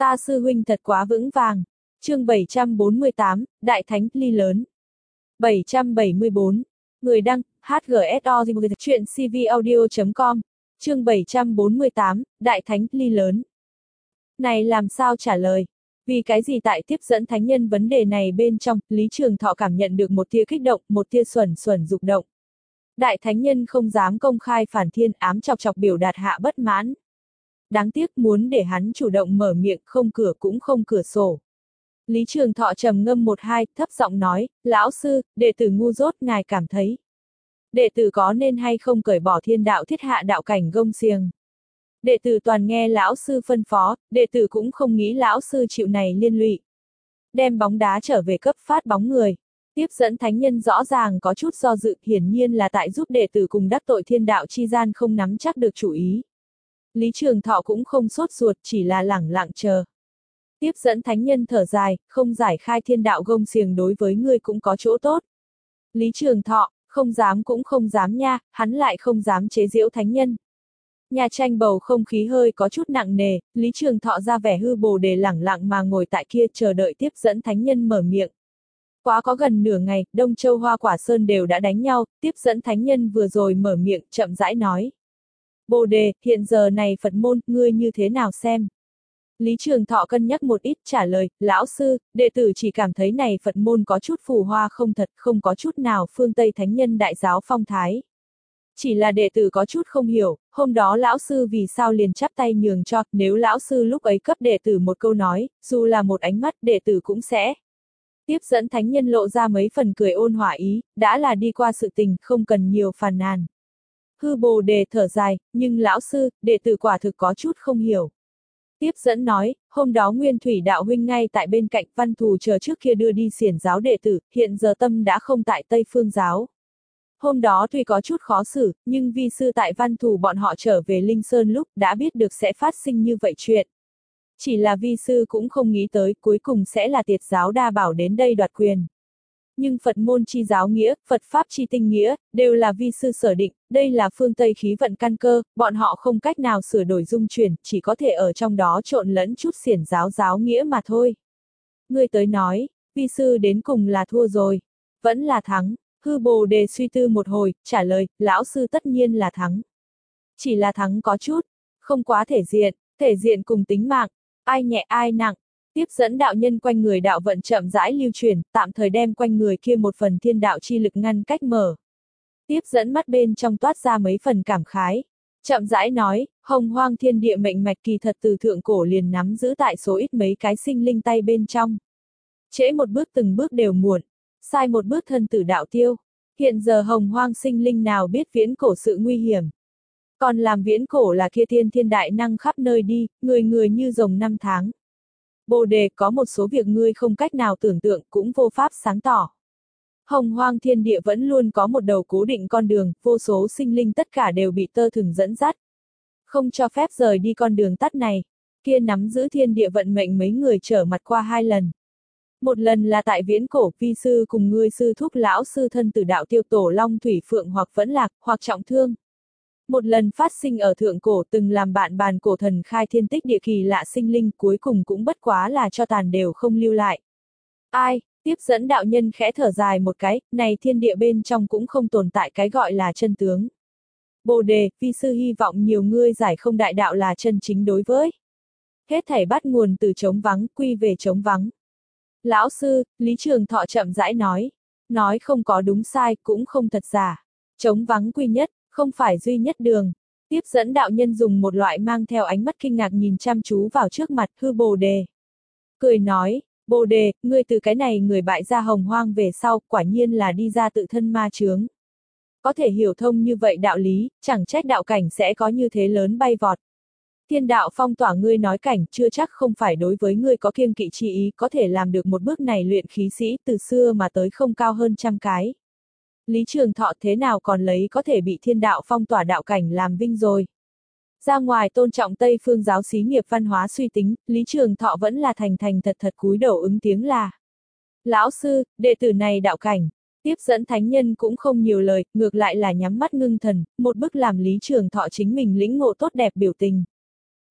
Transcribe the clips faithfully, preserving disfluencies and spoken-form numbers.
Ta sư huynh thật quá vững vàng. Chương bảy trăm bốn mươi tám, Đại Thánh Ly Lớn. bảy trăm bảy mươi bốn. Người đăng, hát giê ét o chuyện cvaudio chấm com. Chương bảy trăm bốn mươi tám, Đại Thánh Ly Lớn. Này làm sao trả lời? Vì cái gì tại tiếp dẫn thánh nhân vấn đề này bên trong, Lý Trường Thọ cảm nhận được một tia kích động, một tia xuẩn xuẩn dục động. Đại thánh nhân không dám công khai phản thiên, ám chọc chọc biểu đạt hạ bất mãn. Đáng tiếc muốn để hắn chủ động mở miệng, không cửa cũng không cửa sổ. Lý Trường Thọ trầm ngâm một hai, thấp giọng nói, lão sư, đệ tử ngu dốt, ngài cảm thấy. Đệ tử có nên hay không cởi bỏ thiên đạo thiết hạ đạo cảnh gông xiềng. Đệ tử toàn nghe lão sư phân phó, đệ tử cũng không nghĩ lão sư chịu này liên lụy. Đem bóng đá trở về cấp phát bóng người. Tiếp dẫn thánh nhân rõ ràng có chút do dự, hiển nhiên là tại giúp đệ tử cùng đắc tội thiên đạo chi gian không nắm chắc được chủ ý. Lý Trường Thọ cũng không sốt ruột, chỉ là lẳng lặng chờ. Tiếp dẫn thánh nhân thở dài, không giải khai thiên đạo gông xiềng đối với ngươi cũng có chỗ tốt. Lý Trường Thọ, không dám cũng không dám nha, hắn lại không dám chế giễu thánh nhân. Nhà tranh bầu không khí hơi có chút nặng nề, Lý Trường Thọ ra vẻ hư bồ đề lẳng lặng mà ngồi tại kia chờ đợi tiếp dẫn thánh nhân mở miệng. Quá có gần nửa ngày, Đông Châu Hoa Quả Sơn đều đã đánh nhau, tiếp dẫn thánh nhân vừa rồi mở miệng, chậm rãi nói. Bồ đề, hiện giờ này Phật môn, ngươi như thế nào xem? Lý Trường Thọ cân nhắc một ít trả lời, lão sư, đệ tử chỉ cảm thấy này Phật môn có chút phù hoa không thật, không có chút nào phương Tây thánh nhân đại giáo phong thái. Chỉ là đệ tử có chút không hiểu, hôm đó lão sư vì sao liền chắp tay nhường cho, nếu lão sư lúc ấy cấp đệ tử một câu nói, dù là một ánh mắt đệ tử cũng sẽ. Tiếp dẫn thánh nhân lộ ra mấy phần cười ôn hòa ý, đã là đi qua sự tình, không cần nhiều phàn nàn. Hư bồ đề thở dài, nhưng lão sư, đệ tử quả thực có chút không hiểu. Tiếp dẫn nói, hôm đó Nguyên Thủy đạo huynh ngay tại bên cạnh Văn Thù chờ trước kia đưa đi xiển giáo đệ tử, hiện giờ tâm đã không tại Tây Phương giáo. Hôm đó tuy có chút khó xử, nhưng vi sư tại Văn Thù bọn họ trở về Linh Sơn lúc đã biết được sẽ phát sinh như vậy chuyện. Chỉ là vi sư cũng không nghĩ tới cuối cùng sẽ là Tiệt giáo đa bảo đến đây đoạt quyền. Nhưng Phật môn chi giáo nghĩa, Phật pháp chi tinh nghĩa, đều là vi sư sở định, đây là phương Tây khí vận căn cơ, bọn họ không cách nào sửa đổi dung chuyển, chỉ có thể ở trong đó trộn lẫn chút xiển giáo giáo nghĩa mà thôi. Người tới nói, vi sư đến cùng là thua rồi, vẫn là thắng. Hư bồ đề suy tư một hồi, trả lời, lão sư tất nhiên là thắng. Chỉ là thắng có chút, không quá thể diện, thể diện cùng tính mạng, ai nhẹ ai nặng. Tiếp dẫn đạo nhân quanh người đạo vận chậm rãi lưu truyền, tạm thời đem quanh người kia một phần thiên đạo chi lực ngăn cách mở. Tiếp dẫn mắt bên trong toát ra mấy phần cảm khái. Chậm rãi nói, hồng hoang thiên địa mệnh mạch kỳ thật từ thượng cổ liền nắm giữ tại số ít mấy cái sinh linh tay bên trong. Trễ một bước từng bước đều muộn. Sai một bước thân tử đạo tiêu. Hiện giờ hồng hoang sinh linh nào biết viễn cổ sự nguy hiểm. Còn làm viễn cổ là kia thiên thiên đại năng khắp nơi đi, người người như rồng năm tháng. Bồ đề, có một số việc ngươi không cách nào tưởng tượng cũng vô pháp sáng tỏ. Hồng hoang thiên địa vẫn luôn có một đầu cố định con đường, vô số sinh linh tất cả đều bị tơ thừng dẫn dắt. Không cho phép rời đi con đường tắt này. Kia nắm giữ thiên địa vận mệnh mấy người trở mặt qua hai lần. Một lần là tại viễn cổ, vi sư cùng ngươi sư thúc lão sư thân tử đạo tiêu tổ long thủy phượng hoặc vẫn lạc, hoặc trọng thương. Một lần phát sinh ở thượng cổ từng làm bạn bàn cổ thần khai thiên tích địa kỳ lạ sinh linh cuối cùng cũng bất quá là cho tàn đều không lưu lại. Ai, tiếp dẫn đạo nhân khẽ thở dài một cái, này thiên địa bên trong cũng không tồn tại cái gọi là chân tướng. Bồ đề, vi sư hy vọng nhiều ngươi giải không đại đạo là chân chính đối với. Hết thảy bắt nguồn từ trống vắng, quy về trống vắng. Lão sư, Lý Trường Thọ chậm rãi nói. Nói không có đúng sai, cũng không thật giả. Trống vắng quy nhất, không phải duy nhất đường. Tiếp dẫn đạo nhân dùng một loại mang theo ánh mắt kinh ngạc nhìn chăm chú vào trước mặt hư bồ đề. Cười nói, bồ đề, ngươi từ cái này người bại gia hồng hoang về sau, quả nhiên là đi ra tự thân ma chướng. Có thể hiểu thông như vậy đạo lý, chẳng trách đạo cảnh sẽ có như thế lớn bay vọt. Thiên đạo phong tỏa ngươi nói cảnh, chưa chắc không phải đối với ngươi có kiêng kỵ chi ý, có thể làm được một bước này luyện khí sĩ từ xưa mà tới không cao hơn trăm cái. Lý Trường Thọ thế nào còn lấy có thể bị thiên đạo phong tỏa đạo cảnh làm vinh rồi. Ra ngoài tôn trọng Tây phương giáo xí nghiệp văn hóa suy tính, Lý Trường Thọ vẫn là thành thành thật thật cúi đầu ứng tiếng là. Lão sư, đệ tử này đạo cảnh. Tiếp dẫn thánh nhân cũng không nhiều lời, ngược lại là nhắm mắt ngưng thần, một bức làm Lý Trường Thọ chính mình lĩnh ngộ tốt đẹp biểu tình.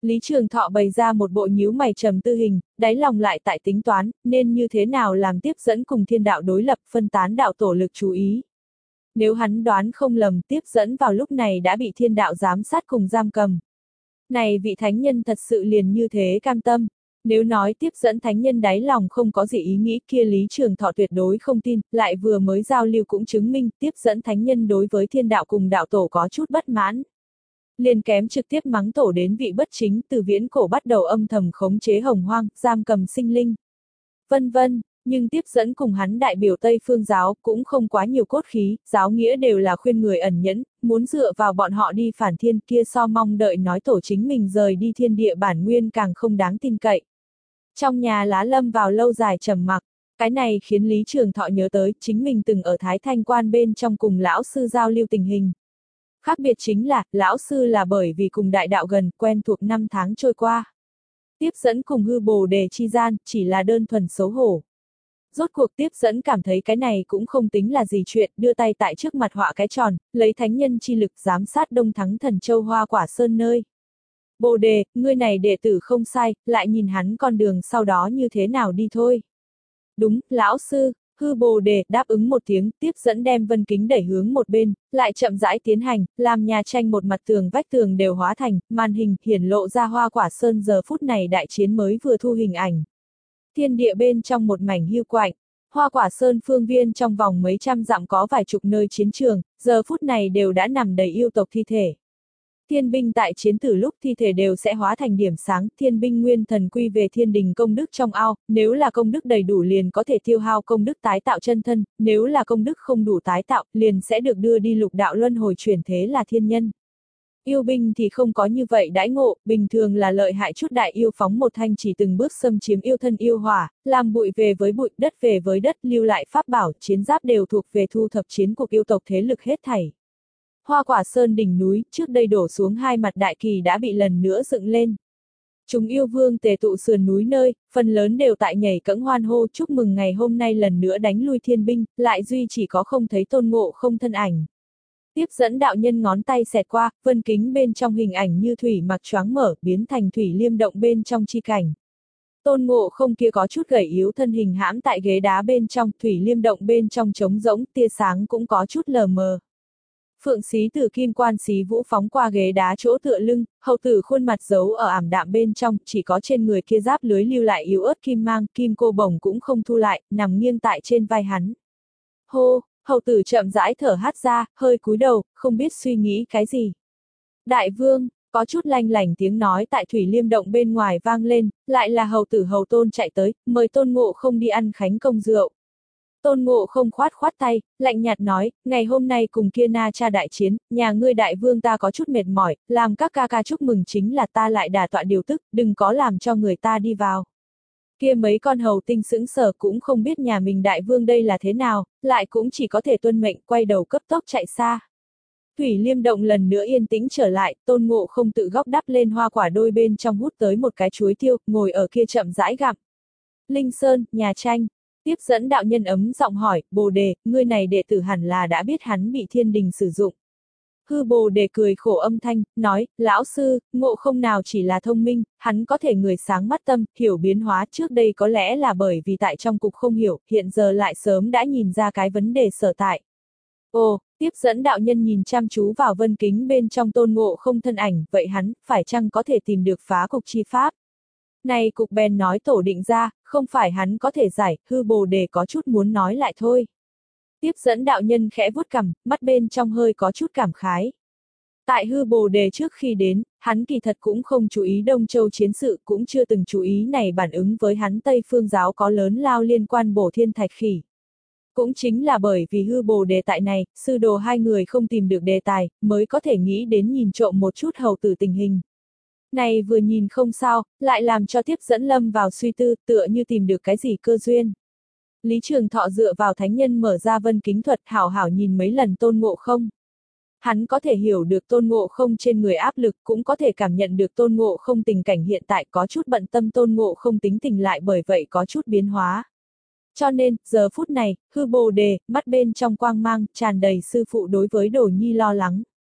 Lý Trường Thọ bày ra một bộ nhíu mày trầm tư hình, đáy lòng lại tại tính toán, nên như thế nào làm tiếp dẫn cùng thiên đạo đối lập, phân tán đạo tổ lực chú ý. Nếu hắn đoán không lầm, tiếp dẫn vào lúc này đã bị thiên đạo giám sát cùng giam cầm. Này vị thánh nhân thật sự liền như thế cam tâm. Nếu nói tiếp dẫn thánh nhân đáy lòng không có gì ý nghĩ kia Lý Trường Thọ tuyệt đối không tin, lại vừa mới giao lưu cũng chứng minh tiếp dẫn thánh nhân đối với thiên đạo cùng đạo tổ có chút bất mãn. Liền kém trực tiếp mắng tổ đến vị bất chính từ viễn cổ bắt đầu âm thầm khống chế hồng hoang, giam cầm sinh linh. Vân vân, nhưng tiếp dẫn cùng hắn đại biểu Tây Phương giáo cũng không quá nhiều cốt khí, giáo nghĩa đều là khuyên người ẩn nhẫn, muốn dựa vào bọn họ đi phản thiên kia so mong đợi nói tổ chính mình rời đi thiên địa bản nguyên càng không đáng tin cậy. Trong nhà Lá lâm vào lâu dài trầm mặc, cái này khiến Lý Trường Thọ nhớ tới chính mình từng ở Thái Thanh Quan bên trong cùng lão sư giao lưu tình hình. Khác biệt chính là, lão sư là bởi vì cùng đại đạo gần, quen thuộc năm tháng trôi qua. Tiếp dẫn cùng hư bồ đề chi gian, chỉ là đơn thuần xấu hổ. Rốt cuộc tiếp dẫn cảm thấy cái này cũng không tính là gì chuyện, đưa tay tại trước mặt họa cái tròn, lấy thánh nhân chi lực giám sát Đông Thắng Thần Châu Hoa Quả Sơn nơi. Bồ đề, ngươi này đệ tử không sai, lại nhìn hắn con đường sau đó như thế nào đi thôi. Đúng, lão sư. Hư bồ đề đáp ứng một tiếng, tiếp dẫn đem vân kính đẩy hướng một bên, lại chậm rãi tiến hành, làm nhà tranh một mặt tường vách tường đều hóa thành, màn hình hiển lộ ra Hoa Quả Sơn giờ phút này đại chiến mới vừa thu hình ảnh. Thiên địa bên trong một mảnh hưu quạnh, Hoa Quả Sơn phương viên trong vòng mấy trăm dặm có vài chục nơi chiến trường, giờ phút này đều đã nằm đầy yêu tộc thi thể. Thiên binh tại chiến tử lúc thi thể đều sẽ hóa thành điểm sáng, thiên binh nguyên thần quy về thiên đình công đức trong ao, nếu là công đức đầy đủ liền có thể tiêu hao công đức tái tạo chân thân, nếu là công đức không đủ tái tạo, liền sẽ được đưa đi lục đạo luân hồi chuyển thế là thiên nhân. Yêu binh thì không có như vậy đãi ngộ, bình thường là lợi hại chút đại yêu phóng một thanh chỉ từng bước xâm chiếm yêu thân yêu hỏa, làm bụi về với bụi, đất về với đất, lưu lại pháp bảo, chiến giáp đều thuộc về thu thập chiến cuộc yêu tộc thế lực hết thảy. Hoa Quả Sơn đỉnh núi, trước đây đổ xuống hai mặt đại kỳ đã bị lần nữa dựng lên. Chúng yêu vương tề tụ sườn núi nơi, phần lớn đều tại nhảy cẫng hoan hô chúc mừng ngày hôm nay lần nữa đánh lui thiên binh, lại duy chỉ có không thấy Tôn Ngộ Không thân ảnh. Tiếp dẫn đạo nhân ngón tay xẹt qua, vân kính bên trong hình ảnh như thủy mặc choáng mở, biến thành thủy liêm động bên trong chi cảnh. Tôn Ngộ Không kia có chút gầy yếu thân hình hãm tại ghế đá bên trong, thủy liêm động bên trong trống rỗng, tia sáng cũng có chút lờ mờ. Phượng xí từ kim quan xí vũ phóng qua ghế đá chỗ tựa lưng, hậu tử khuôn mặt giấu ở ảm đạm bên trong, chỉ có trên người kia giáp lưới lưu lại yếu ớt kim mang, kim cô bổng cũng không thu lại, nằm nghiêng tại trên vai hắn. Hô, hậu tử chậm rãi thở hắt ra, hơi cúi đầu, không biết suy nghĩ cái gì. Đại vương, có chút lanh lảnh tiếng nói tại thủy liêm động bên ngoài vang lên, lại là hậu tử hậu tôn chạy tới, mời Tôn Ngộ Không đi ăn khánh công rượu. Tôn Ngộ Không khoát khoát tay, lạnh nhạt nói, ngày hôm nay cùng kia Na Cha đại chiến, nhà ngươi đại vương ta có chút mệt mỏi, làm các ca ca chúc mừng chính là ta lại đả tọa điều tức, đừng có làm cho người ta đi vào. Kia mấy con hầu tinh sững sờ cũng không biết nhà mình đại vương đây là thế nào, lại cũng chỉ có thể tuân mệnh quay đầu cấp tốc chạy xa. Thủy liêm động lần nữa yên tĩnh trở lại, Tôn Ngộ Không tự góc đắp lên hoa quả đôi bên trong hút tới một cái chuối tiêu, ngồi ở kia chậm rãi gặm. Linh Sơn, nhà tranh. Tiếp dẫn đạo nhân ấm giọng hỏi, Bồ Đề, ngươi này đệ tử hẳn là đã biết hắn bị thiên đình sử dụng. Hư Bồ Đề cười khổ âm thanh, nói, lão sư, Ngộ Không nào chỉ là thông minh, hắn có thể người sáng mắt tâm, hiểu biến hóa trước đây có lẽ là bởi vì tại trong cục không hiểu, hiện giờ lại sớm đã nhìn ra cái vấn đề sở tại. Ồ, tiếp dẫn đạo nhân nhìn chăm chú vào vân kính bên trong Tôn Ngộ Không thân ảnh, vậy hắn, phải chăng có thể tìm được phá cục chi pháp? Này cục bèn nói tổ định ra, không phải hắn có thể giải, Hư Bồ Đề có chút muốn nói lại thôi. Tiếp dẫn đạo nhân khẽ vuốt cằm, mắt bên trong hơi có chút cảm khái. Tại Hư Bồ Đề trước khi đến, hắn kỳ thật cũng không chú ý Đông Châu chiến sự, cũng chưa từng chú ý này bản ứng với hắn Tây Phương giáo có lớn lao liên quan bổ thiên thạch khỉ. Cũng chính là bởi vì Hư Bồ Đề tại này, sư đồ hai người không tìm được đề tài, mới có thể nghĩ đến nhìn trộm một chút hầu tử tình hình. Này vừa nhìn không sao, lại làm cho tiếp dẫn lâm vào suy tư, tựa như tìm được cái gì cơ duyên. Lý Trường Thọ dựa vào thánh nhân mở ra vân kính thuật hảo hảo nhìn mấy lần Tôn Ngộ Không. Hắn có thể hiểu được Tôn Ngộ Không trên người áp lực, cũng có thể cảm nhận được Tôn Ngộ Không tình cảnh hiện tại có chút bận tâm Tôn Ngộ Không tính tình lại bởi vậy có chút biến hóa. Cho nên, giờ phút này, Hư Bồ Đề, mắt bên trong quang mang, tràn đầy sư phụ đối với Đồ Nhi lo lắng.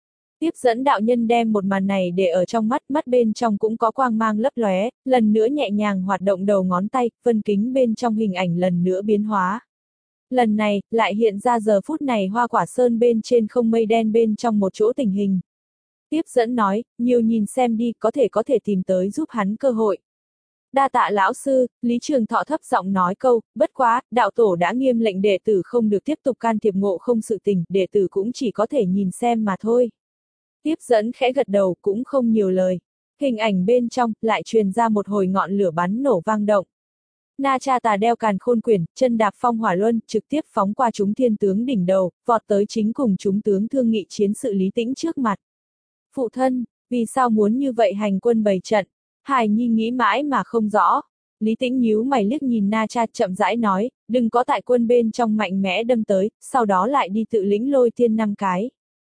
Tiếp dẫn đạo nhân đem một màn này để ở trong mắt, mắt bên trong cũng có quang mang lấp lóe, lần nữa nhẹ nhàng hoạt động đầu ngón tay, vân kính bên trong hình ảnh lần nữa biến hóa. Lần này, lại hiện ra giờ phút này Hoa Quả Sơn bên trên không mây đen bên trong một chỗ tình hình. Tiếp dẫn nói, nhiều nhìn xem đi, có thể có thể tìm tới giúp hắn cơ hội. Đa tạ lão sư, Lý Trường Thọ thấp giọng nói câu, bất quá, đạo tổ đã nghiêm lệnh đệ tử không được tiếp tục can thiệp Ngộ Không sự tình, đệ tử cũng chỉ có thể nhìn xem mà thôi. Tiếp dẫn khẽ gật đầu, cũng không nhiều lời. Hình ảnh bên trong, lại truyền ra một hồi ngọn lửa bắn nổ vang động. Na Cha Tà đeo càn khôn quyển, chân đạp phong hỏa luân, trực tiếp phóng qua chúng thiên tướng đỉnh đầu, vọt tới chính cùng chúng tướng thương nghị chiến sự Lý Tĩnh trước mặt. Phụ thân, vì sao muốn như vậy hành quân bày trận? Hài Nhi nghĩ mãi mà không rõ. Lý Tĩnh nhíu mày liếc nhìn Na Cha chậm rãi nói, đừng có tại quân bên trong mạnh mẽ đâm tới, sau đó lại đi tự lĩnh lôi thiên năm cái.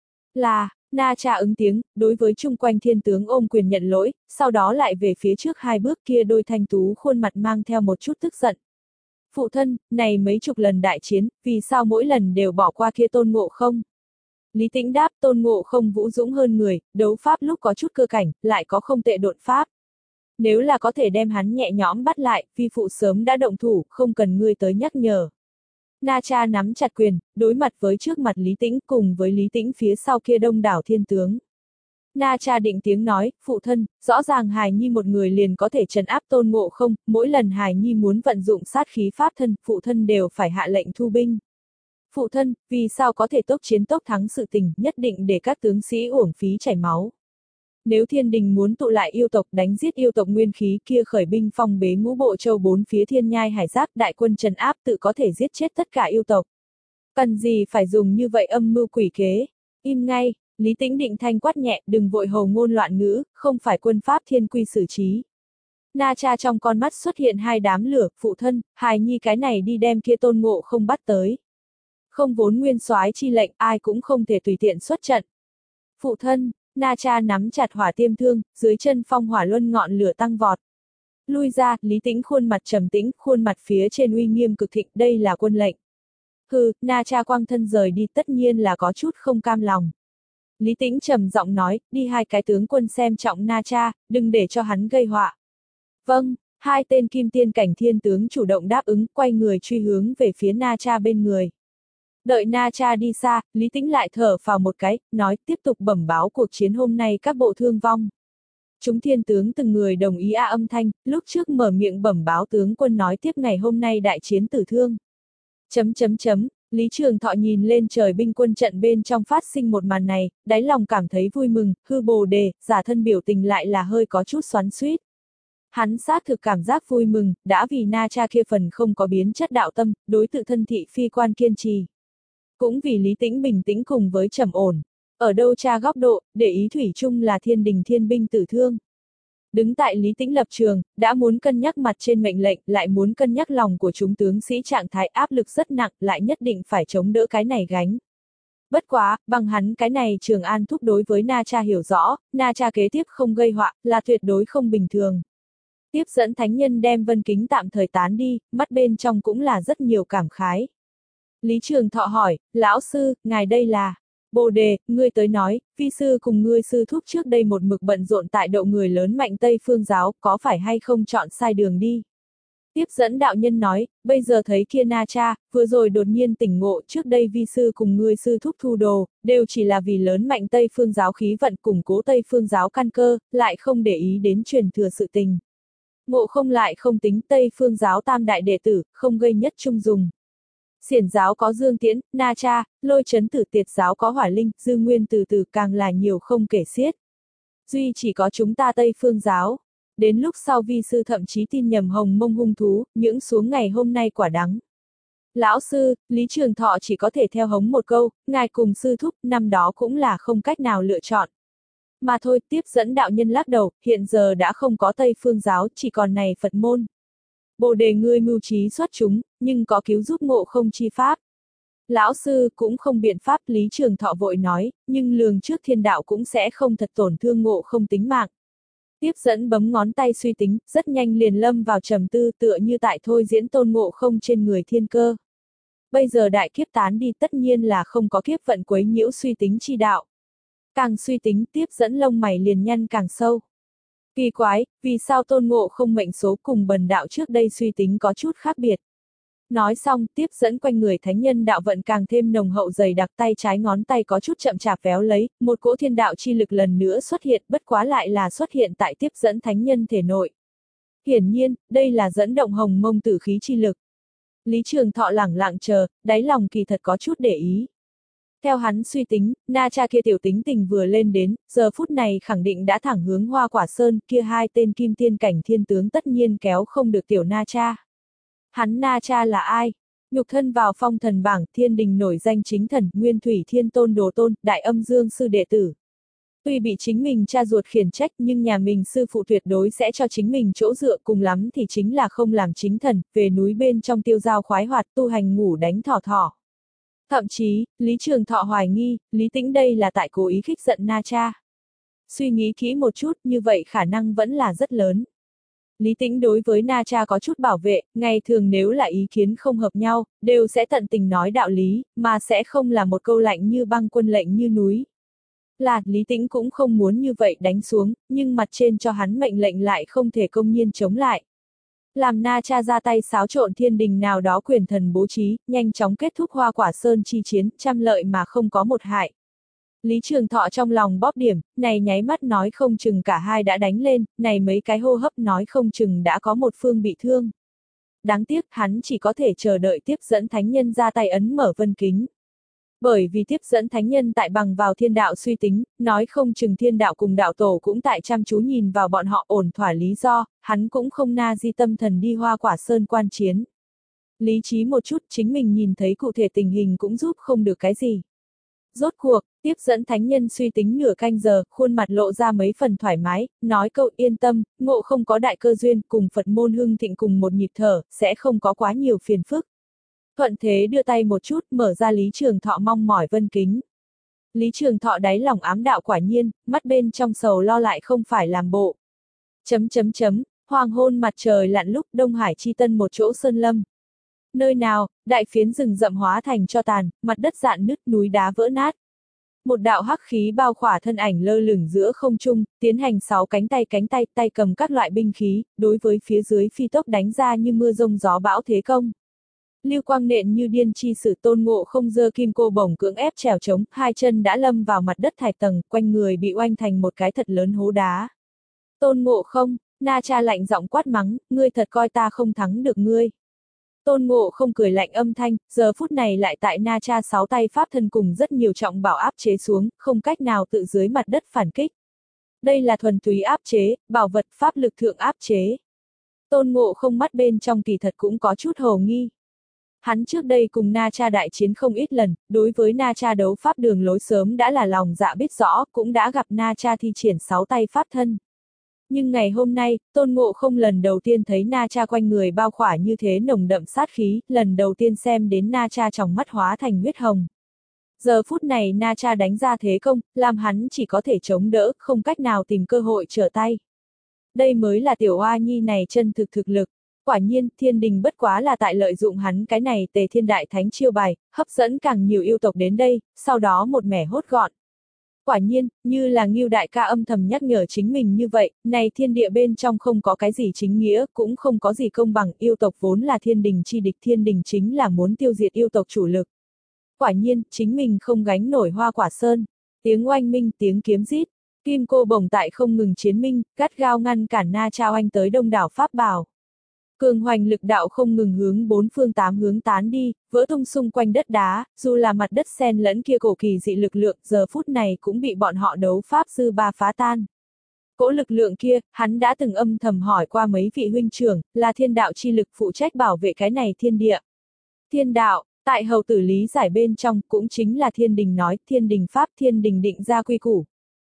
Là, Na Cha ứng tiếng, đối với chung quanh thiên tướng ôm quyền nhận lỗi, sau đó lại về phía trước hai bước kia đôi thanh tú khuôn mặt mang theo một chút tức giận. Phụ thân, này mấy chục lần đại chiến, vì sao mỗi lần đều bỏ qua kia Tôn Ngộ Không? Lý Tĩnh đáp, Tôn Ngộ Không vũ dũng hơn người, đấu pháp lúc có chút cơ cảnh, lại có không tệ độn pháp. Nếu là có thể đem hắn nhẹ nhõm bắt lại, vi phụ sớm đã động thủ, không cần ngươi tới nhắc nhở. Na Cha nắm chặt quyền, đối mặt với trước mặt Lý Tĩnh cùng với Lý Tĩnh phía sau kia đông đảo thiên tướng. Na Cha định tiếng nói, phụ thân, rõ ràng Hài Nhi một người liền có thể trấn áp Tôn Ngộ Không, mỗi lần Hài Nhi muốn vận dụng sát khí pháp thân, phụ thân đều phải hạ lệnh thu binh. Phụ thân, vì sao có thể tốc chiến tốc thắng sự tình, nhất định để các tướng sĩ uổng phí chảy máu. Nếu thiên đình muốn tụ lại yêu tộc đánh giết yêu tộc nguyên khí kia khởi binh phong bế ngũ bộ châu bốn phía thiên nhai hải giác đại quân trấn áp tự có thể giết chết tất cả yêu tộc. Cần gì phải dùng như vậy âm mưu quỷ kế? Im ngay, Lý Tĩnh định thanh quát nhẹ, đừng vội hồ ngôn loạn ngữ, không phải quân pháp thiên quy xử trí. Na Cha trong con mắt xuất hiện hai đám lửa, phụ thân, Hài Nhi cái này đi đem kia Tôn Ngộ Không bắt tới. Không vốn nguyên soái chi lệnh, ai cũng không thể tùy tiện xuất trận. Phụ thân, Na Cha nắm chặt hỏa tiêm thương, dưới chân phong hỏa luân ngọn lửa tăng vọt. Lui ra, Lý Tĩnh khuôn mặt trầm tĩnh, khuôn mặt phía trên uy nghiêm cực thịnh, đây là quân lệnh. Hừ, Na Cha quang thân rời đi tất nhiên là có chút không cam lòng. Lý Tĩnh trầm giọng nói, đi hai cái tướng quân xem trọng Na Cha, đừng để cho hắn gây họa. Vâng, hai tên kim tiên cảnh thiên tướng chủ động đáp ứng, quay người truy hướng về phía Na Cha bên người. Đợi Na Cha đi xa, Lý Tĩnh lại thở phào một cái, nói tiếp tục bẩm báo cuộc chiến hôm nay các bộ thương vong. Chúng thiên tướng từng người đồng ý a âm thanh, lúc trước mở miệng bẩm báo tướng quân nói tiếp ngày hôm nay đại chiến tử thương. Chấm chấm chấm, Lý Trường Thọ nhìn lên trời binh quân trận bên trong phát sinh một màn này, đáy lòng cảm thấy vui mừng, hư bồ đề, giả thân biểu tình lại là hơi có chút xoắn xuýt. Hắn xác thực cảm giác vui mừng, đã vì Na Cha kia phần không có biến chất đạo tâm, đối tự thân thị phi quan kiên trì. Cũng vì Lý Tĩnh bình tĩnh cùng với trầm ổn. Ở đâu Cha góc độ, để ý thủy chung là thiên đình thiên binh tử thương. Đứng tại Lý Tĩnh lập trường, đã muốn cân nhắc mặt trên mệnh lệnh, lại muốn cân nhắc lòng của chúng tướng sĩ trạng thái áp lực rất nặng, lại nhất định phải chống đỡ cái này gánh. Bất quá, bằng hắn cái này Trường An thúc đối với Na Cha hiểu rõ, Na Cha kế tiếp không gây họa, là tuyệt đối không bình thường. Tiếp dẫn thánh nhân đem vân kính tạm thời tán đi, mắt bên trong cũng là rất nhiều cảm khái. Lý Trường Thọ hỏi, lão sư, ngài đây là... Bồ đề, ngươi tới nói, vi sư cùng ngươi sư thúc trước đây một mực bận rộn tại độ người lớn mạnh Tây Phương giáo, có phải hay không chọn sai đường đi? Tiếp dẫn đạo nhân nói, bây giờ thấy kia Na Cha, vừa rồi đột nhiên tỉnh ngộ, trước đây vi sư cùng ngươi sư thúc thu đồ, đều chỉ là vì lớn mạnh Tây Phương giáo khí vận củng cố Tây Phương giáo căn cơ, lại không để ý đến truyền thừa sự tình. Ngộ không lại không tính Tây Phương giáo tam đại đệ tử, không gây nhất trung dùng. Xiển giáo có Dương Tiễn, Na Cha, Lôi Chấn Tử, Tiệt giáo có Hỏa Linh, Dư Nguyên từ từ càng là nhiều không kể xiết. Duy chỉ có chúng ta Tây Phương giáo. Đến lúc sau vi sư thậm chí tin nhầm hồng mông hung thú, những xuống ngày hôm nay quả đắng. Lão sư, Lý Trường Thọ chỉ có thể theo hống một câu, ngài cùng sư thúc, năm đó cũng là không cách nào lựa chọn. Mà thôi, tiếp dẫn đạo nhân lắc đầu, hiện giờ đã không có Tây Phương giáo, chỉ còn này Phật môn. Bồ đề ngươi mưu trí xuất chúng, nhưng có cứu giúp Ngộ Không chi pháp. Lão sư cũng không biện pháp, Lý Trường Thọ vội nói, nhưng lường trước thiên đạo cũng sẽ không thật tổn thương Ngộ Không tính mạng. Tiếp dẫn bấm ngón tay suy tính, rất nhanh liền lâm vào trầm tư, tựa như tại thôi diễn Tôn Ngộ Không trên người thiên cơ. Bây giờ đại kiếp tán đi tất nhiên là không có kiếp vận quấy nhiễu suy tính chi đạo. Càng suy tính, tiếp dẫn lông mày liền nhăn càng sâu. Kỳ quái, vì sao Tôn Ngộ Không mệnh số cùng bần đạo trước đây suy tính có chút khác biệt. Nói xong, tiếp dẫn quanh người thánh nhân đạo vận càng thêm nồng hậu dày đặc, tay trái ngón tay có chút chậm chạp véo lấy, một cỗ thiên đạo chi lực lần nữa xuất hiện, bất quá lại là xuất hiện tại tiếp dẫn thánh nhân thể nội. Hiển nhiên, đây là dẫn động hồng mông tử khí chi lực. Lý Trường Thọ lẳng lặng chờ, đáy lòng kỳ thật có chút để ý. Theo hắn suy tính, Na Cha kia tiểu tính tình vừa lên đến, giờ phút này khẳng định đã thẳng hướng Hoa Quả Sơn, kia hai tên kim tiên cảnh thiên tướng tất nhiên kéo không được tiểu Na Cha. Hắn Na Cha là ai? Nhục thân vào phong thần bảng, thiên đình nổi danh chính thần, Nguyên Thủy Thiên Tôn Đồ Tôn, Đại Âm Dương sư đệ tử. Tuy bị chính mình cha ruột khiển trách nhưng nhà mình sư phụ tuyệt đối sẽ cho chính mình chỗ dựa, cùng lắm thì chính là không làm chính thần, về núi bên trong tiêu dao khoái hoạt tu hành ngủ đánh thỏ thỏ. Thậm chí, Lý Trường Thọ hoài nghi, Lý Tĩnh đây là tại cố ý khích giận Na Cha. Suy nghĩ kỹ một chút, như vậy khả năng vẫn là rất lớn. Lý Tĩnh đối với Na Cha có chút bảo vệ, ngày thường nếu là ý kiến không hợp nhau, đều sẽ tận tình nói đạo lý, mà sẽ không là một câu lạnh như băng quân lệnh như núi. Là, Lý Tĩnh cũng không muốn như vậy đánh xuống, nhưng mặt trên cho hắn mệnh lệnh lại không thể công nhiên chống lại. Làm Na Cha ra tay xáo trộn thiên đình nào đó quyền thần bố trí, nhanh chóng kết thúc Hoa Quả Sơn chi chiến, trăm lợi mà không có một hại. Lý Trường Thọ trong lòng bóp điểm, này nháy mắt nói không chừng cả hai đã đánh lên, này mấy cái hô hấp nói không chừng đã có một phương bị thương. Đáng tiếc hắn chỉ có thể chờ đợi tiếp dẫn thánh nhân ra tay ấn mở vân kính. Bởi vì tiếp dẫn thánh nhân tại bằng vào thiên đạo suy tính, nói không chừng thiên đạo cùng đạo tổ cũng tại chăm chú nhìn vào bọn họ ổn thỏa lý do, hắn cũng không na di tâm thần đi Hoa Quả Sơn quan chiến. Lý trí một chút, chính mình nhìn thấy cụ thể tình hình cũng giúp không được cái gì. Rốt cuộc, tiếp dẫn thánh nhân suy tính nửa canh giờ, khuôn mặt lộ ra mấy phần thoải mái, nói câu yên tâm, Ngộ không có đại cơ duyên, cùng Phật môn hưng thịnh cùng một nhịp thở, sẽ không có quá nhiều phiền phức. Thuận thế đưa tay một chút, mở ra Lý Trường Thọ mong mỏi vân kính. Lý Trường Thọ đáy lòng ám đạo quả nhiên, mắt bên trong sầu lo lại không phải làm bộ. Chấm chấm chấm, hoàng hôn mặt trời lặn lúc Đông Hải chi tân một chỗ sơn lâm. Nơi nào, đại phiến rừng rậm hóa thành cho tàn, mặt đất rạn nứt, núi đá vỡ nát. Một đạo hắc khí bao khỏa thân ảnh lơ lửng giữa không trung, tiến hành sáu cánh tay cánh tay, tay cầm các loại binh khí, đối với phía dưới phi tốc đánh ra như mưa rông gió bão thế công. Lưu quang nện như điên chi sử Tôn Ngộ Không giơ kim cô bổng cưỡng ép trèo trống, hai chân đã lâm vào mặt đất thạch tầng, quanh người bị oanh thành một cái thật lớn hố đá. Tôn Ngộ Không, Na Cha lạnh giọng quát mắng, ngươi thật coi ta không thắng được ngươi. Tôn Ngộ Không cười lạnh âm thanh, giờ phút này lại tại Na Cha sáu tay pháp thân cùng rất nhiều trọng bảo áp chế xuống, không cách nào tự dưới mặt đất phản kích. Đây là thuần túy áp chế, bảo vật pháp lực thượng áp chế. Tôn Ngộ Không mắt bên trong kỳ thật cũng có chút hồ nghi. Hắn trước đây cùng Na Cha đại chiến không ít lần, đối với Na Cha đấu pháp đường lối sớm đã là lòng dạ biết rõ, cũng đã gặp Na Cha thi triển sáu tay pháp thân. Nhưng ngày hôm nay, Tôn Ngộ Không lần đầu tiên thấy Na Cha quanh người bao khỏa như thế nồng đậm sát khí, lần đầu tiên xem đến Na Cha trong mắt hóa thành huyết hồng. Giờ phút này Na Cha đánh ra thế công, làm hắn chỉ có thể chống đỡ, không cách nào tìm cơ hội trở tay. Đây mới là tiểu oa nhi này chân thực thực lực. Quả nhiên, thiên đình bất quá là tại lợi dụng hắn cái này Tề Thiên Đại Thánh chiêu bài, hấp dẫn càng nhiều yêu tộc đến đây, sau đó một mẻ hốt gọn. Quả nhiên, như là Ngưu đại ca âm thầm nhắc nhở chính mình như vậy, này thiên địa bên trong không có cái gì chính nghĩa, cũng không có gì công bằng, yêu tộc vốn là thiên đình chi địch, thiên đình chính là muốn tiêu diệt yêu tộc chủ lực. Quả nhiên, chính mình không gánh nổi Hoa Quả Sơn. Tiếng oanh minh, tiếng kiếm rít, kim cô bổng tại không ngừng chiến minh, gắt gao ngăn cản Na Cha oanh tới đông đảo pháp bảo. Cường hoành lực đạo không ngừng hướng bốn phương tám hướng tán đi, vỡ tung xung quanh đất đá, dù là mặt đất xen lẫn kia cổ kỳ dị lực lượng, giờ phút này cũng bị bọn họ đấu pháp dư ba phá tan. Cỗ lực lượng kia, hắn đã từng âm thầm hỏi qua mấy vị huynh trưởng, là thiên đạo chi lực phụ trách bảo vệ cái này thiên địa. Thiên đạo, tại hầu tử lý giải bên trong, cũng chính là thiên đình nói, thiên đình pháp, thiên đình định ra quy củ.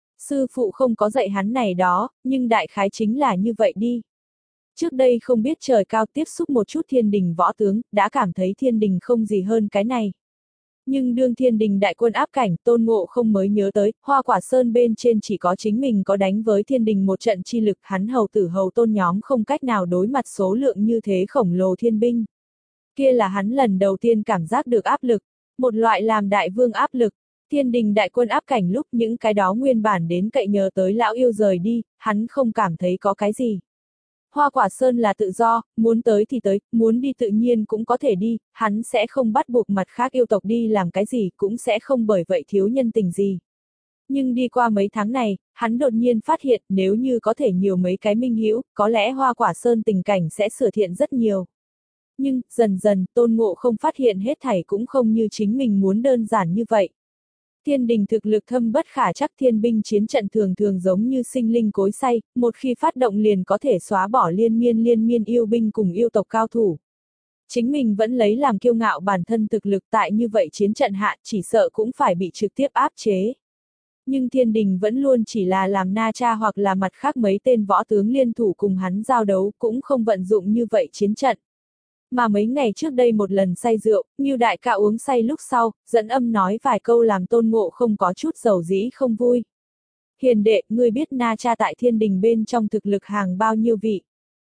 Sư phụ không có dạy hắn này đó, nhưng đại khái chính là như vậy đi. Trước đây không biết trời cao tiếp xúc một chút thiên đình võ tướng, đã cảm thấy thiên đình không gì hơn cái này. Nhưng đương thiên đình đại quân áp cảnh, Tôn Ngộ Không mới nhớ tới, Hoa Quả Sơn bên trên chỉ có chính mình có đánh với thiên đình một trận chi lực, hắn hầu tử hầu tôn nhóm không cách nào đối mặt số lượng như thế khổng lồ thiên binh. Kia là hắn lần đầu tiên cảm giác được áp lực, một loại làm đại vương áp lực. Thiên đình đại quân áp cảnh lúc những cái đó nguyên bản đến cậy nhờ tới lão yêu rời đi, hắn không cảm thấy có cái gì. Hoa Quả Sơn là tự do, muốn tới thì tới, muốn đi tự nhiên cũng có thể đi, hắn sẽ không bắt buộc mặt khác yêu tộc đi làm cái gì, cũng sẽ không bởi vậy thiếu nhân tình gì. Nhưng đi qua mấy tháng này, hắn đột nhiên phát hiện nếu như có thể nhiều mấy cái minh hữu, có lẽ Hoa Quả Sơn tình cảnh sẽ sửa thiện rất nhiều. Nhưng, dần dần, Tôn Ngộ không phát hiện hết thảy cũng không như chính mình muốn đơn giản như vậy. Thiên đình thực lực thâm bất khả chắc, thiên binh chiến trận thường thường giống như sinh linh cối xay, một khi phát động liền có thể xóa bỏ liên miên liên miên yêu binh cùng yêu tộc cao thủ. Chính mình vẫn lấy làm kiêu ngạo bản thân thực lực tại như vậy chiến trận hạ chỉ sợ cũng phải bị trực tiếp áp chế. Nhưng thiên đình vẫn luôn chỉ là làm Na Cha hoặc là mặt khác mấy tên võ tướng liên thủ cùng hắn giao đấu, cũng không vận dụng như vậy chiến trận. Mà mấy ngày trước đây một lần say rượu, Ngưu đại ca uống say lúc sau, dẫn âm nói vài câu làm Tôn Ngộ không có chút dầu dĩ không vui. Hiền đệ, ngươi biết Na Cha tại thiên đình bên trong thực lực hàng bao nhiêu vị?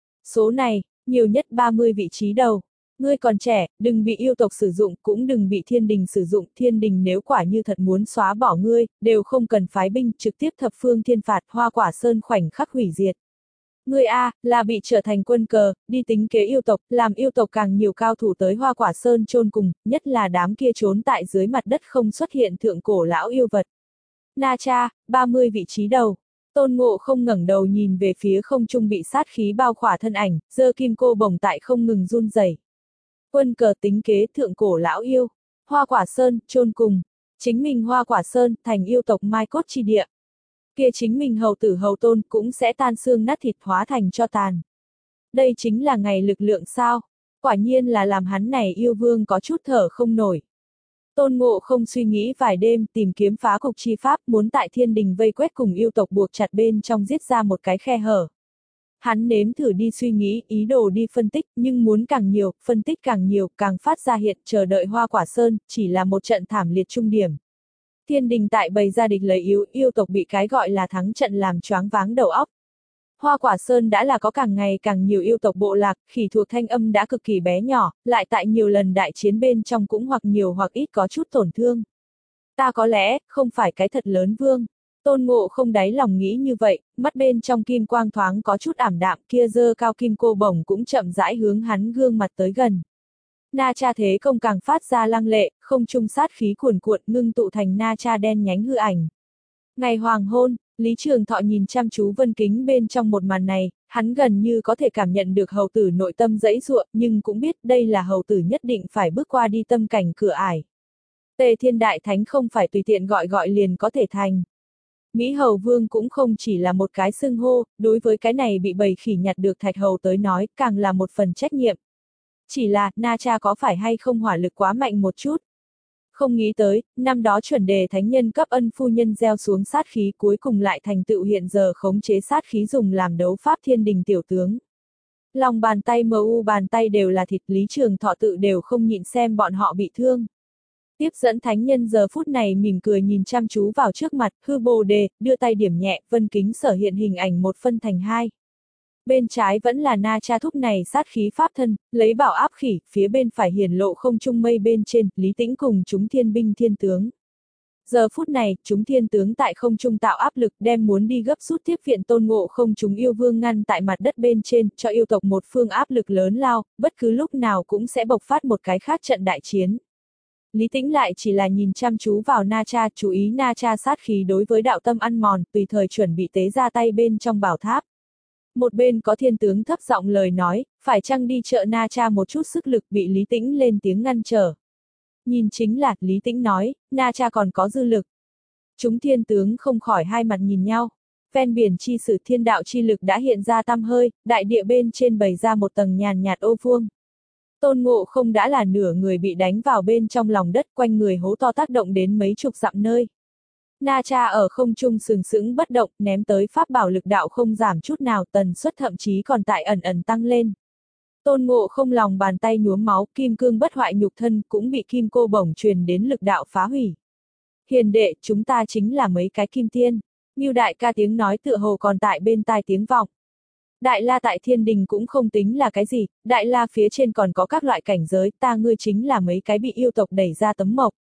Số này, nhiều nhất ba mươi vị trí đầu. Ngươi còn trẻ, đừng bị yêu tộc sử dụng, cũng đừng bị thiên đình sử dụng. Thiên đình nếu quả như thật muốn xóa bỏ ngươi, đều không cần phái binh, trực tiếp thập phương thiên phạt, Hoa Quả Sơn khoảnh khắc hủy diệt. Ngươi a, là bị trở thành quân cờ, đi tính kế yêu tộc, làm yêu tộc càng nhiều cao thủ tới Hoa Quả Sơn chôn cùng, nhất là đám kia trốn tại dưới mặt đất không xuất hiện thượng cổ lão yêu vật. Na Cha, ba mươi vị trí đầu. Tôn Ngộ không ngẩng đầu nhìn về phía không trung bị sát khí bao khỏa thân ảnh, giơ kim cô bồng tại không ngừng run rẩy. Quân cờ tính kế thượng cổ lão yêu, Hoa Quả Sơn, chôn cùng. Chính mình Hoa Quả Sơn, thành yêu tộc mai cốt chi địa. Kia chính mình hầu tử hầu tôn cũng sẽ tan xương nát thịt hóa thành cho tàn. Đây chính là ngày lực lượng sao? Quả nhiên là làm hắn này yêu vương có chút thở không nổi. Tôn Ngộ không suy nghĩ vài đêm, tìm kiếm phá cục chi pháp, muốn tại thiên đình vây quét cùng yêu tộc buộc chặt bên trong giết ra một cái khe hở. Hắn nếm thử đi suy nghĩ, ý đồ đi phân tích, nhưng muốn càng nhiều, phân tích càng nhiều, càng phát ra hiện, chờ đợi Hoa Quả Sơn, chỉ là một trận thảm liệt trung điểm. Thiên đình tại bày ra địch lấy yếu, yêu tộc bị cái gọi là thắng trận làm choáng váng đầu óc. Hoa Quả Sơn đã là có càng ngày càng nhiều yêu tộc bộ lạc, khỉ thuộc thanh âm đã cực kỳ bé nhỏ, lại tại nhiều lần đại chiến bên trong cũng hoặc nhiều hoặc ít có chút tổn thương. Ta có lẽ, không phải cái thật lớn vương. Tôn Ngộ không đáy lòng nghĩ như vậy, mắt bên trong kim quang thoáng có chút ảm đạm, kia dơ cao kim cô bổng cũng chậm rãi hướng hắn gương mặt tới gần. Na Cha thế công càng phát ra lăng lệ, không trung sát khí cuồn cuộn ngưng tụ thành Na Cha đen nhánh hư ảnh. Ngày hoàng hôn, Lý Trường Thọ nhìn chăm chú vân kính bên trong một màn này, hắn gần như có thể cảm nhận được hầu tử nội tâm dãy giụa, nhưng cũng biết đây là hầu tử nhất định phải bước qua đi tâm cảnh cửa ải. Tề Thiên Đại Thánh không phải tùy tiện gọi gọi liền có thể thành. Mỹ Hầu Vương cũng không chỉ là một cái xưng hô, đối với cái này bị bầy khỉ nhặt được Thạch Hầu tới nói, càng là một phần trách nhiệm. Chỉ là, Na Cha có phải hay không hỏa lực quá mạnh một chút? Không nghĩ tới, năm đó chuẩn đề thánh nhân cấp ân phu nhân gieo xuống sát khí cuối cùng lại thành tựu hiện giờ khống chế sát khí dùng làm đấu pháp thiên đình tiểu tướng. Lòng bàn tay mờ u bàn tay đều là thịt, Lý Trường Thọ tự đều không nhịn xem bọn họ bị thương. Tiếp dẫn thánh nhân giờ phút này mỉm cười nhìn chăm chú vào trước mặt, hư bồ đề, đưa tay điểm nhẹ, vân kính sở hiện hình ảnh một phân thành hai. Bên trái vẫn là Na Cha thúc này sát khí pháp thân, lấy bảo áp khỉ, phía bên phải hiển lộ không trung mây bên trên, Lý Tĩnh cùng chúng thiên binh thiên tướng. Giờ phút này, chúng thiên tướng tại không trung tạo áp lực đem muốn đi gấp rút tiếp viện Tôn Ngộ không chúng yêu vương ngăn tại mặt đất bên trên, cho yêu tộc một phương áp lực lớn lao, bất cứ lúc nào cũng sẽ bộc phát một cái khác trận đại chiến. Lý Tĩnh lại chỉ là nhìn chăm chú vào Na Cha, chú ý Na Cha sát khí đối với đạo tâm ăn mòn, tùy thời chuẩn bị tế ra tay bên trong bảo tháp. Một bên có thiên tướng thấp giọng lời nói, phải chăng đi trợ Na Cha một chút sức lực bị Lý Tĩnh lên tiếng ngăn trở. Nhìn chính là, Lý Tĩnh nói, Na Cha còn có dư lực. Chúng thiên tướng không khỏi hai mặt nhìn nhau. Ven biển chi sử thiên đạo chi lực đã hiện ra tăm hơi, đại địa bên trên bày ra một tầng nhàn nhạt ô vuông. Tôn Ngộ không đã là nửa người bị đánh vào bên trong lòng đất, quanh người hố to tác động đến mấy chục dặm nơi. Na Cha ở không trung sừng sững bất động, ném tới pháp bảo lực đạo không giảm chút nào, tần suất thậm chí còn tại ẩn ẩn tăng lên. Tôn Ngộ không lòng bàn tay nhuốm máu, kim cương bất hoại nhục thân cũng bị kim cô bổng truyền đến lực đạo phá hủy. Hiền đệ, chúng ta chính là mấy cái kim tiên. Ngưu đại ca tiếng nói tựa hồ còn tại bên tai tiếng vọng. Đại La tại thiên đình cũng không tính là cái gì, Đại La phía trên còn có các loại cảnh giới, ta ngươi chính là mấy cái bị yêu tộc đẩy ra tấm mộc.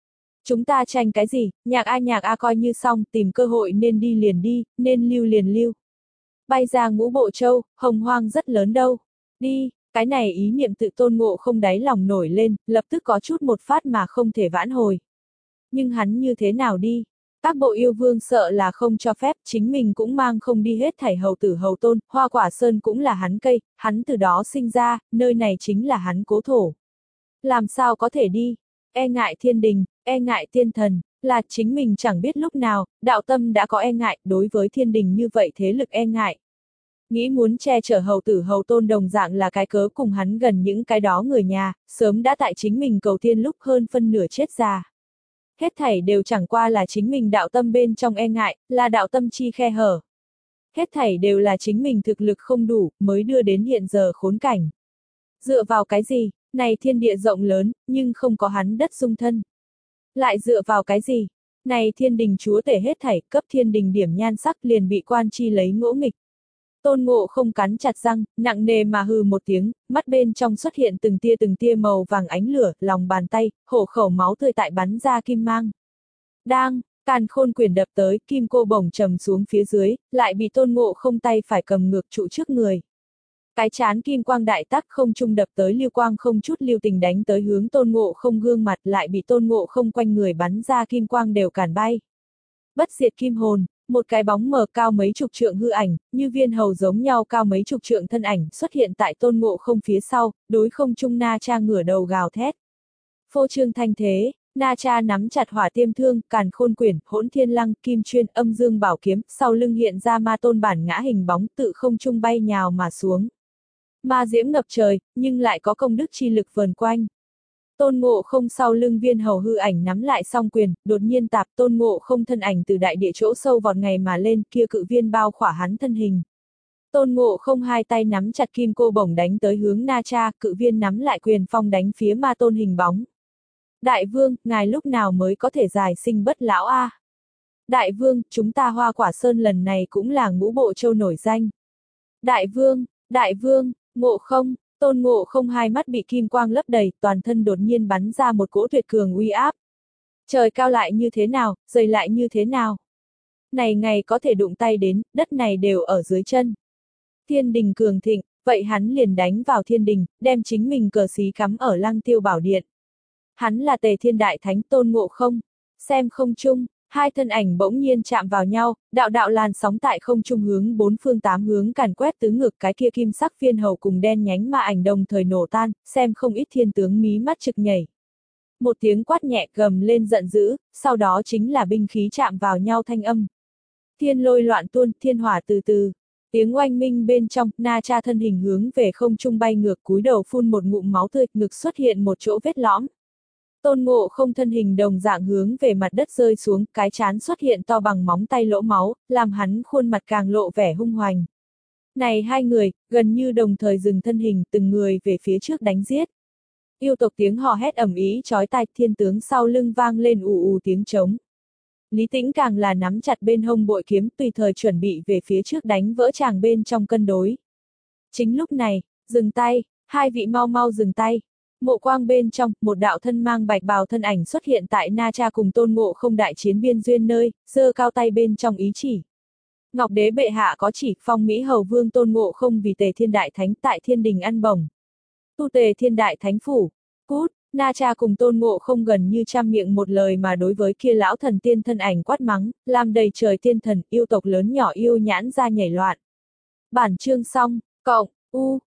Chúng ta tranh cái gì, nhạc a nhạc a coi như xong, tìm cơ hội nên đi liền đi, nên lưu liền lưu. Bay ra Ngũ Bộ Châu, hồng hoang rất lớn đâu. Đi, cái này ý niệm tự Tôn Ngộ không đáy lòng nổi lên, lập tức có chút một phát mà không thể vãn hồi. Nhưng hắn như thế nào đi? Các bộ yêu vương sợ là không cho phép, chính mình cũng mang không đi hết thảy hầu tử hầu tôn, Hoa Quả Sơn cũng là hắn cây, hắn từ đó sinh ra, nơi này chính là hắn cố thổ. Làm sao có thể đi? E ngại thiên đình, e ngại tiên thần, là chính mình chẳng biết lúc nào, đạo tâm đã có e ngại, đối với thiên đình như vậy thế lực e ngại. Nghĩ muốn che chở hầu tử hầu tôn đồng dạng là cái cớ cùng hắn gần những cái đó người nhà, sớm đã tại chính mình cầu thiên lúc hơn phân nửa chết già. Hết thảy đều chẳng qua là chính mình đạo tâm bên trong e ngại, là đạo tâm chi khe hở. Hết thảy đều là chính mình thực lực không đủ, mới đưa đến hiện giờ khốn cảnh. Dựa vào cái gì, này thiên địa rộng lớn, nhưng không có hắn đất dung thân. Lại dựa vào cái gì, này thiên đình chúa tể hết thảy, cấp thiên đình điểm nhan sắc liền bị quan chi lấy ngỗ nghịch. Tôn Ngộ không cắn chặt răng, nặng nề mà hừ một tiếng, mắt bên trong xuất hiện từng tia từng tia màu vàng ánh lửa, lòng bàn tay, hổ khẩu máu tươi tại bắn ra kim mang. Đang, càn khôn quyền đập tới, kim cô bổng trầm xuống phía dưới, lại bị Tôn Ngộ không tay phải cầm ngược trụ trước người. Cái chán kim quang đại tắc không trung đập tới lưu quang không chút lưu tình đánh tới hướng Tôn Ngộ không gương mặt, lại bị Tôn Ngộ không quanh người bắn ra kim quang đều cản bay. Bất diệt kim hồn. Một cái bóng mờ cao mấy chục trượng hư ảnh, như viên hầu giống nhau cao mấy chục trượng thân ảnh xuất hiện tại Tôn Ngộ không phía sau, đối không trung Na Cha ngửa đầu gào thét. Phô trương thanh thế, Na Cha nắm chặt hỏa tiêm thương, càn khôn quyển, hỗn thiên lăng, kim chuyên, âm dương bảo kiếm, sau lưng hiện ra ma tôn bản ngã hình bóng tự không trung bay nhào mà xuống. Ma diễm ngập trời, nhưng lại có công đức chi lực vờn quanh. Tôn Ngộ không sau lưng viên hầu hư ảnh nắm lại song quyền, đột nhiên tạp Tôn Ngộ không thân ảnh từ đại địa chỗ sâu vọt ngày mà lên, kia cự viên bao khỏa hắn thân hình. Tôn Ngộ không hai tay nắm chặt kim cô bổng đánh tới hướng Na Cha, cự viên nắm lại quyền phong đánh phía ma tôn hình bóng. Đại vương, ngài lúc nào mới có thể giải sinh bất lão a? À? Đại vương, chúng ta Hoa Quả Sơn lần này cũng là Ngũ Bộ Châu nổi danh. Đại vương, đại vương, Ngộ không. Tôn Ngộ không hai mắt bị kim quang lấp đầy, toàn thân đột nhiên bắn ra một cỗ tuyệt cường uy áp. Trời cao lại như thế nào, dày lại như thế nào. Này ngày có thể đụng tay đến, đất này đều ở dưới chân. Thiên đình cường thịnh, vậy hắn liền đánh vào thiên đình, đem chính mình cờ xí cắm ở Lăng Tiêu Bảo Điện. Hắn là Tề Thiên Đại Thánh Tôn Ngộ không, xem không chung. Hai thân ảnh bỗng nhiên chạm vào nhau, đạo đạo làn sóng tại không trung hướng bốn phương tám hướng càn quét tứ ngược, cái kia kim sắc viên hầu cùng đen nhánh ma ảnh đồng thời nổ tan, xem không ít thiên tướng mí mắt trực nhảy. Một tiếng quát nhẹ gầm lên giận dữ, sau đó chính là binh khí chạm vào nhau thanh âm. Thiên lôi loạn tuôn, thiên hỏa từ từ. Tiếng oanh minh bên trong, Na Cha thân hình hướng về không trung bay ngược, cúi đầu phun một ngụm máu tươi, ngực xuất hiện một chỗ vết lõm. Tôn Ngộ không thân hình đồng dạng hướng về mặt đất rơi xuống, cái chán xuất hiện to bằng móng tay lỗ máu, làm hắn khuôn mặt càng lộ vẻ hung hoành. Này hai người, gần như đồng thời dừng thân hình, từng người về phía trước đánh giết. Yêu tộc tiếng hò hét ầm ĩ chói tai, thiên tướng sau lưng vang lên ù ù tiếng trống. Lý Tĩnh càng là nắm chặt bên hông bội kiếm, tùy thời chuẩn bị về phía trước đánh vỡ chàng bên trong cân đối. Chính lúc này, dừng tay, hai vị mau mau dừng tay. Mộ quang bên trong, một đạo thân mang bạch bào thân ảnh xuất hiện tại Na Cha cùng Tôn Ngộ không đại chiến biên duyên nơi, giơ cao tay bên trong ý chỉ. Ngọc Đế bệ hạ có chỉ, phong Mỹ hầu vương Tôn Ngộ không vì Tề Thiên Đại Thánh tại thiên đình ăn bổng. Tu Tề Thiên Đại Thánh phủ, cút. Na Cha cùng Tôn Ngộ không gần như trăm miệng một lời mà đối với kia lão thần tiên thân ảnh quát mắng, làm đầy trời tiên thần, yêu tộc lớn nhỏ yêu nhãn ra nhảy loạn. Bản chương xong, cộng, u.